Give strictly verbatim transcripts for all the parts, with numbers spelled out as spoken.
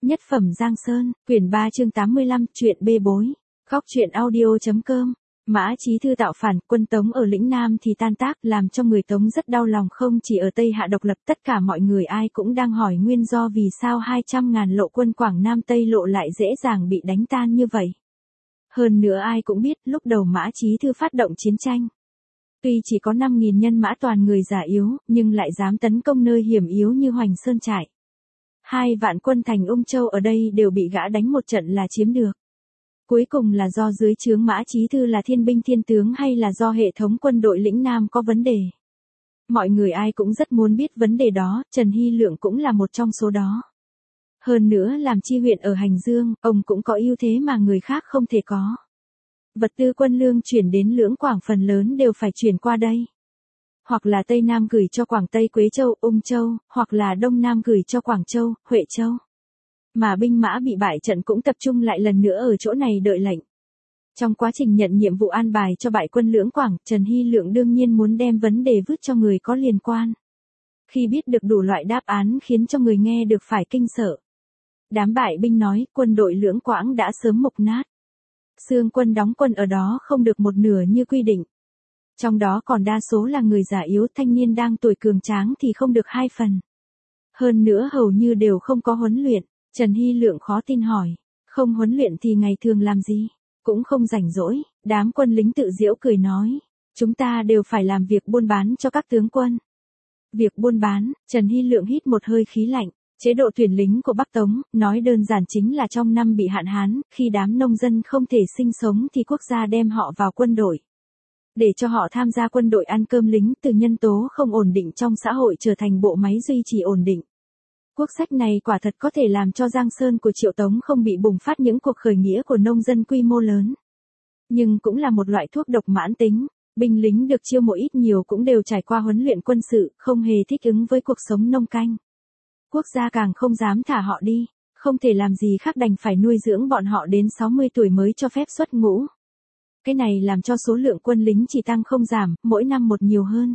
Nhất phẩm Giang Sơn, quyển ba chương tám mươi lăm, chuyện bê bối. Góc truyện audio.com. Mã Chí Thư tạo phản, quân Tống ở lĩnh Nam thì tan tác, làm cho người Tống rất đau lòng, không chỉ ở Tây Hạ độc lập, tất cả mọi người ai cũng đang hỏi nguyên do vì sao hai trăm ngàn lộ quân Quảng Nam Tây Lộ lại dễ dàng bị đánh tan như vậy. Hơn nữa ai cũng biết, lúc đầu Mã Chí Thư phát động chiến tranh. Tuy chỉ có năm nghìn nhân mã toàn người già yếu, nhưng lại dám tấn công nơi hiểm yếu như Hoành Sơn Trại. Hai vạn quân thành Ung Châu ở đây đều bị gã đánh một trận là chiếm được. Cuối cùng là do dưới trướng Mã Chí Thư là thiên binh thiên tướng hay là do hệ thống quân đội lĩnh Nam có vấn đề? Mọi người ai cũng rất muốn biết vấn đề đó, Trần Hy Lượng cũng là một trong số đó. Hơn nữa làm chi huyện ở Hành Dương, ông cũng có ưu thế mà người khác không thể có. Vật tư quân lương chuyển đến Lưỡng Quảng phần lớn đều phải chuyển qua đây. Hoặc là Tây Nam gửi cho Quảng Tây Quế Châu, Ung Châu, hoặc là Đông Nam gửi cho Quảng Châu, Huệ Châu. Mà binh mã bị bại trận cũng tập trung lại lần nữa ở chỗ này đợi lệnh. Trong quá trình nhận nhiệm vụ an bài cho bại quân Lưỡng Quảng, Trần Hy Lượng đương nhiên muốn đem vấn đề vứt cho người có liên quan. Khi biết được đủ loại đáp án khiến cho người nghe được phải kinh sợ. Đám bại binh nói quân đội Lưỡng Quảng đã sớm mục nát. Xương quân đóng quân ở đó không được một nửa như quy định. Trong đó còn đa số là người già yếu, thanh niên đang tuổi cường tráng thì không được hai phần. Hơn nữa hầu như đều không có huấn luyện. Trần Hy Lượng khó tin hỏi, không huấn luyện thì ngày thường làm gì? Cũng không rảnh rỗi. Đám quân lính tự giễu cười nói, chúng ta đều phải làm việc buôn bán cho các tướng quân. Việc buôn bán, Trần Hy Lượng hít một hơi khí lạnh. Chế độ tuyển lính của Bắc Tống, nói đơn giản chính là trong năm bị hạn hán, khi đám nông dân không thể sinh sống thì quốc gia đem họ vào quân đội. Để cho họ tham gia quân đội ăn cơm lính, từ nhân tố không ổn định trong xã hội trở thành bộ máy duy trì ổn định. Quốc sách này quả thật có thể làm cho Giang Sơn của Triệu Tống không bị bùng phát những cuộc khởi nghĩa của nông dân quy mô lớn. Nhưng cũng là một loại thuốc độc mãn tính, binh lính được chiêu mộ ít nhiều cũng đều trải qua huấn luyện quân sự, không hề thích ứng với cuộc sống nông canh. Quốc gia càng không dám thả họ đi, không thể làm gì khác đành phải nuôi dưỡng bọn họ đến sáu mươi tuổi mới cho phép xuất ngũ. Cái này làm cho số lượng quân lính chỉ tăng không giảm, mỗi năm một nhiều hơn.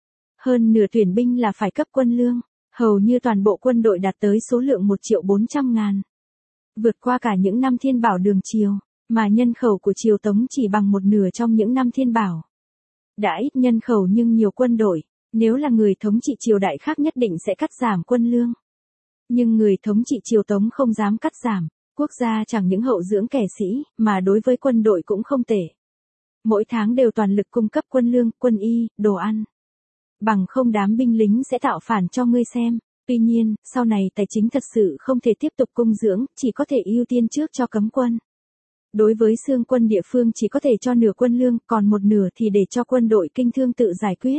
Hơn nửa tuyển binh là phải cấp quân lương, hầu như toàn bộ quân đội đạt tới số lượng một triệu bốn trăm ngàn. Vượt qua cả những năm Thiên Bảo Đường Triều, mà nhân khẩu của Triều Tống chỉ bằng một nửa trong những năm Thiên Bảo. Đã ít nhân khẩu nhưng nhiều quân đội, nếu là người thống trị triều đại khác nhất định sẽ cắt giảm quân lương. Nhưng người thống trị Triều Tống không dám cắt giảm, quốc gia chẳng những hậu dưỡng kẻ sĩ, mà đối với quân đội cũng không tệ. Mỗi tháng đều toàn lực cung cấp quân lương, quân y, đồ ăn. Bằng không đám binh lính sẽ tạo phản cho ngươi xem. Tuy nhiên, sau này tài chính thật sự không thể tiếp tục cung dưỡng, chỉ có thể ưu tiên trước cho cấm quân. Đối với xương quân địa phương chỉ có thể cho nửa quân lương, còn một nửa thì để cho quân đội kinh thương tự giải quyết.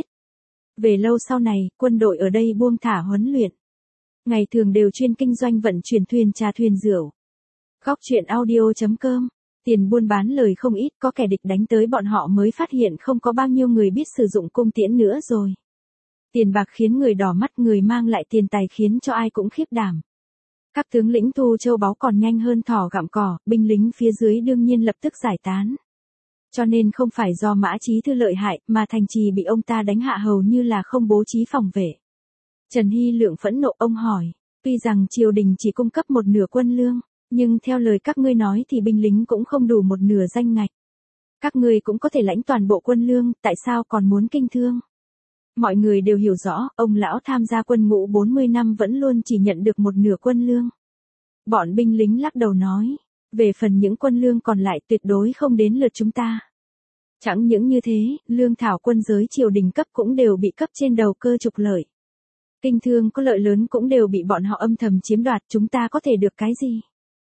Về lâu sau này, quân đội ở đây buông thả huấn luyện. Ngày thường đều chuyên kinh doanh vận chuyển thuyền trà thuyền rượu. Góc truyện audio.com. Tiền buôn bán lời không ít, có kẻ địch đánh tới bọn họ mới phát hiện không có bao nhiêu người biết sử dụng cung tiễn nữa rồi. Tiền bạc khiến người đỏ mắt, người mang lại tiền tài khiến cho ai cũng khiếp đảm. Các tướng lĩnh thu châu báu còn nhanh hơn thỏ gặm cỏ, binh lính phía dưới đương nhiên lập tức giải tán. Cho nên không phải do Mã Chí Thư lợi hại, mà thành trì bị ông ta đánh hạ hầu như là không bố trí phòng vệ. Trần Hy Lượng phẫn nộ, ông hỏi, tuy rằng triều đình chỉ cung cấp một nửa quân lương, nhưng theo lời các ngươi nói thì binh lính cũng không đủ một nửa danh ngạch. Các ngươi cũng có thể lãnh toàn bộ quân lương, tại sao còn muốn kinh thương? Mọi người đều hiểu rõ, ông lão tham gia quân ngũ bốn mươi năm vẫn luôn chỉ nhận được một nửa quân lương. Bọn binh lính lắc đầu nói, về phần những quân lương còn lại tuyệt đối không đến lượt chúng ta. Chẳng những như thế, lương thảo quân giới triều đình cấp cũng đều bị cấp trên đầu cơ trục lợi. Kinh thương có lợi lớn cũng đều bị bọn họ âm thầm chiếm đoạt, chúng ta có thể được cái gì?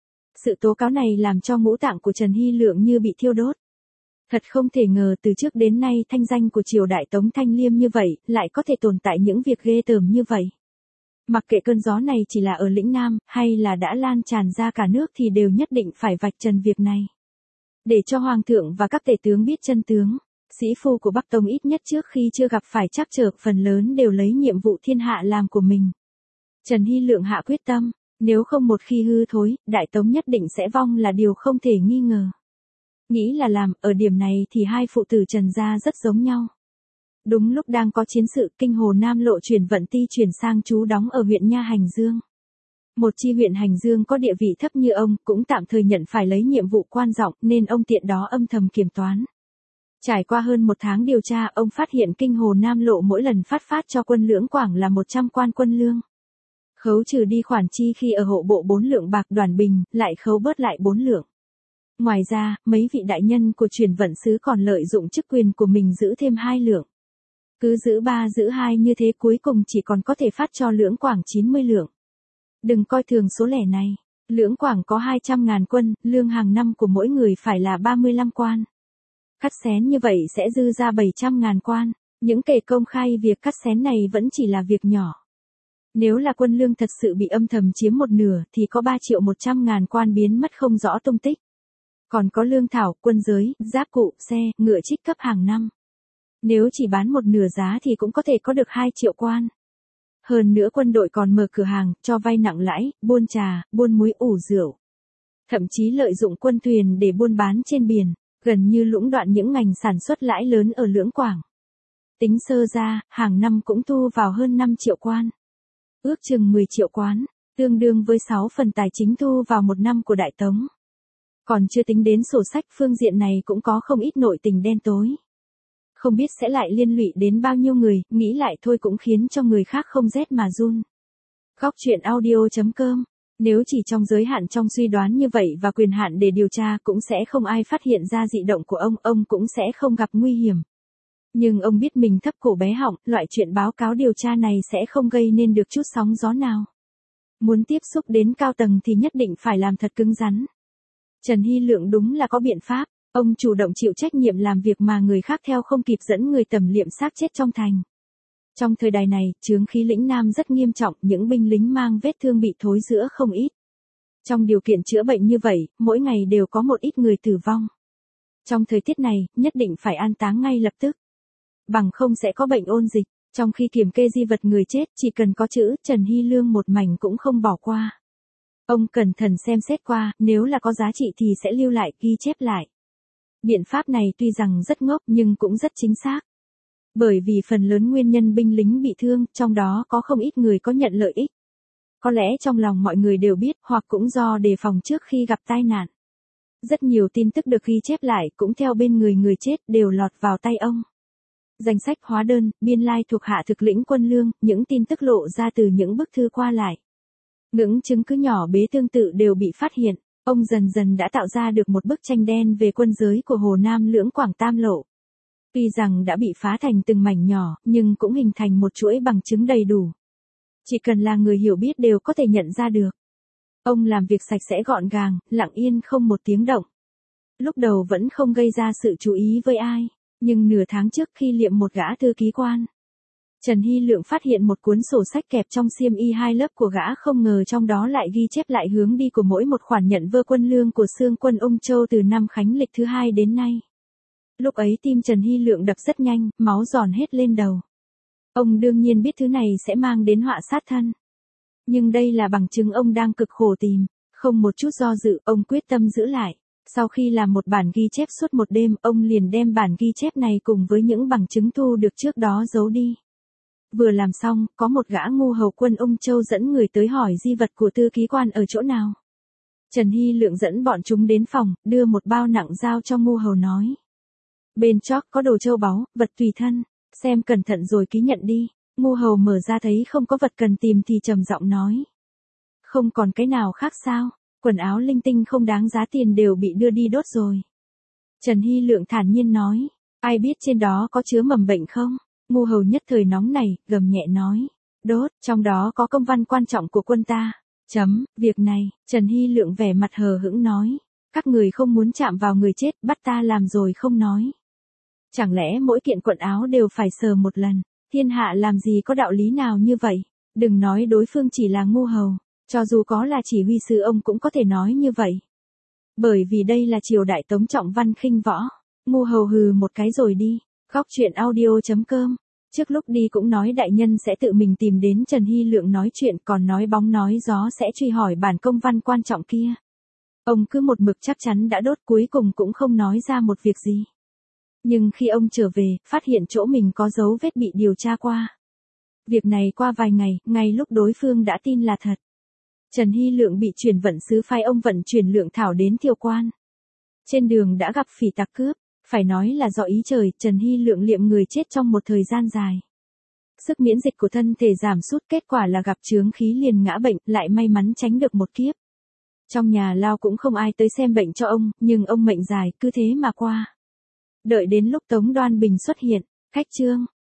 Sự tố cáo này làm cho ngũ tạng của Trần Hy Lượng như bị thiêu đốt. Thật không thể ngờ từ trước đến nay thanh danh của triều đại Tống thanh liêm như vậy, lại có thể tồn tại những việc ghê tởm như vậy. Mặc kệ cơn gió này chỉ là ở lĩnh Nam, hay là đã lan tràn ra cả nước thì đều nhất định phải vạch trần việc này. Để cho Hoàng thượng và các tể tướng biết chân tướng, sĩ phu của Bắc Tống ít nhất trước khi chưa gặp phải trắc trở phần lớn đều lấy nhiệm vụ thiên hạ làm của mình. Trần Hy Lượng hạ quyết tâm, nếu không một khi hư thối, Đại Tống nhất định sẽ vong là điều không thể nghi ngờ. Nghĩ là làm, ở điểm này thì hai phụ tử Trần gia rất giống nhau. Đúng lúc đang có chiến sự, kinh Hồ Nam Lộ chuyển vận ti chuyển sang trú đóng ở huyện Nha Hành Dương. Một chi huyện hành dương có địa vị thấp như ông cũng tạm thời nhận phải lấy nhiệm vụ quan trọng nên ông tiện đó âm thầm kiểm toán. Trải qua hơn một tháng điều tra, ông phát hiện kinh hồ Nam Lộ mỗi lần phát phát cho quân Lưỡng Quảng là một trăm quan quân lương. Khấu trừ đi khoản chi khi ở hộ bộ bốn lượng bạc Đoàn Bình, lại khấu bớt lại bốn lượng. Ngoài ra, mấy vị đại nhân của Chuyển Vận Sứ còn lợi dụng chức quyền của mình giữ thêm hai lượng. Cứ giữ ba giữ hai như thế cuối cùng chỉ còn có thể phát cho Lưỡng Quảng chín mươi lượng. Đừng coi thường số lẻ này. Lưỡng Quảng có hai trăm ngàn quân, lương hàng năm của mỗi người phải là ba mươi lăm quan. Cắt xén như vậy sẽ dư ra bảy trăm ngàn quan. Những kẻ công khai việc cắt xén này vẫn chỉ là việc nhỏ. Nếu là quân lương thật sự bị âm thầm chiếm một nửa thì có ba triệu một trăm ngàn quan biến mất không rõ tung tích. Còn có lương thảo, quân giới, giáp cụ, xe, ngựa trích cấp hàng năm. Nếu chỉ bán một nửa giá thì cũng có thể có được hai triệu quan. Hơn nữa quân đội còn mở cửa hàng, cho vay nặng lãi, buôn trà, buôn muối ủ rượu. Thậm chí lợi dụng quân thuyền để buôn bán trên biển, gần như lũng đoạn những ngành sản xuất lãi lớn ở Lưỡng Quảng. Tính sơ ra, hàng năm cũng thu vào hơn năm triệu quan. Ước chừng mười triệu quan, tương đương với sáu phần tài chính thu vào một năm của Đại Tống. Còn chưa tính đến sổ sách, phương diện này cũng có không ít nội tình đen tối. Không biết sẽ lại liên lụy đến bao nhiêu người, nghĩ lại thôi cũng khiến cho người khác không rét mà run. Góc truyện audio chấm com. Nếu chỉ trong giới hạn trong suy đoán như vậy và quyền hạn để điều tra cũng sẽ không ai phát hiện ra dị động của ông, ông cũng sẽ không gặp nguy hiểm. Nhưng ông biết mình thấp cổ bé họng, loại chuyện báo cáo điều tra này sẽ không gây nên được chút sóng gió nào. Muốn tiếp xúc đến cao tầng thì nhất định phải làm thật cứng rắn. Trần Hy Lượng đúng là có biện pháp, ông chủ động chịu trách nhiệm làm việc mà người khác theo không kịp, dẫn người tẩm liệm xác chết trong thành. Trong thời đại này, chướng khí lĩnh Nam rất nghiêm trọng, những binh lính mang vết thương bị thối rữa không ít. Trong điều kiện chữa bệnh như vậy, mỗi ngày đều có một ít người tử vong. Trong thời tiết này, nhất định phải an táng ngay lập tức. Bằng không sẽ có bệnh ôn dịch. Trong khi kiểm kê di vật người chết, chỉ cần có chữ Trần Hy Lương một mảnh cũng không bỏ qua. Ông cẩn thận xem xét qua, nếu là có giá trị thì sẽ lưu lại, ghi chép lại. Biện pháp này tuy rằng rất ngốc nhưng cũng rất chính xác. Bởi vì phần lớn nguyên nhân binh lính bị thương, trong đó có không ít người có nhận lợi ích. Có lẽ trong lòng mọi người đều biết, hoặc cũng do đề phòng trước khi gặp tai nạn. Rất nhiều tin tức được ghi chép lại cũng theo bên người người chết đều lọt vào tay ông. Danh sách hóa đơn, biên lai thuộc hạ thực lĩnh quân lương, những tin tức lộ ra từ những bức thư qua lại. Những chứng cứ nhỏ bé tương tự đều bị phát hiện, ông dần dần đã tạo ra được một bức tranh đen về quân giới của Hồ Nam Lưỡng Quảng Tam Lộ. Tuy rằng đã bị phá thành từng mảnh nhỏ, nhưng cũng hình thành một chuỗi bằng chứng đầy đủ. Chỉ cần là người hiểu biết đều có thể nhận ra được. Ông làm việc sạch sẽ gọn gàng, lặng yên không một tiếng động. Lúc đầu vẫn không gây ra sự chú ý với ai, nhưng nửa tháng trước khi liệm một gã thư ký quan, Trần Hy Lượng phát hiện một cuốn sổ sách kẹp trong xiêm y hai lớp của gã, không ngờ trong đó lại ghi chép lại hướng đi của mỗi một khoản nhận vơ quân lương của Xương quân Ung Châu từ năm Khánh Lịch thứ hai đến nay. Lúc ấy tim Trần Hy Lượng đập rất nhanh, máu giòn hết lên đầu. Ông đương nhiên biết thứ này sẽ mang đến họa sát thân. Nhưng đây là bằng chứng ông đang cực khổ tìm, không một chút do dự, ông quyết tâm giữ lại. Sau khi làm một bản ghi chép suốt một đêm, ông liền đem bản ghi chép này cùng với những bằng chứng thu được trước đó giấu đi. Vừa làm xong, có một gã ngu hầu quân Ung Châu dẫn người tới hỏi di vật của thư ký quan ở chỗ nào. Trần Hy Lượng dẫn bọn chúng đến phòng, đưa một bao nặng giao cho ngu hầu nói. Bên chót có đồ châu báu, vật tùy thân, xem cẩn thận rồi ký nhận đi. Ngu hầu mở ra thấy không có vật cần tìm thì trầm giọng nói. Không còn cái nào khác sao, quần áo linh tinh không đáng giá tiền đều bị đưa đi đốt rồi. Trần Hy Lượng thản nhiên nói, ai biết trên đó có chứa mầm bệnh không? Ngu hầu nhất thời nóng này, gầm nhẹ nói, đốt, trong đó có công văn quan trọng của quân ta. Chấm, việc này, Trần Hy Lượng vẻ mặt hờ hững nói, các người không muốn chạm vào người chết, bắt ta làm rồi không nói. Chẳng lẽ mỗi kiện quần áo đều phải sờ một lần, thiên hạ làm gì có đạo lý nào như vậy, đừng nói đối phương chỉ là ngu hầu, cho dù có là chỉ huy sứ ông cũng có thể nói như vậy. Bởi vì đây là triều đại Tống trọng văn khinh võ, ngu hầu hừ một cái rồi đi. Góc truyện audio chấm com. Trước lúc đi cũng nói đại nhân sẽ tự mình tìm đến Trần Hy Lượng nói chuyện, còn nói bóng nói gió sẽ truy hỏi bản công văn quan trọng kia. Ông cứ một mực chắc chắn đã đốt, cuối cùng cũng không nói ra một việc gì. Nhưng khi ông trở về, phát hiện chỗ mình có dấu vết bị điều tra qua. Việc này qua vài ngày, ngay lúc đối phương đã tin là thật. Trần Hy Lượng bị chuyển vận sứ phái ông vận chuyển lượng thảo đến Thiều Quan. Trên đường đã gặp phỉ tặc cướp, phải nói là do ý trời, Trần Hy Lượng liệm người chết trong một thời gian dài. Sức miễn dịch của thân thể giảm sút, kết quả là gặp chướng khí liền ngã bệnh, lại may mắn tránh được một kiếp. Trong nhà lao cũng không ai tới xem bệnh cho ông, nhưng ông mệnh dài, cứ thế mà qua. Đợi đến lúc Tống Đoan Bình xuất hiện, khách trương,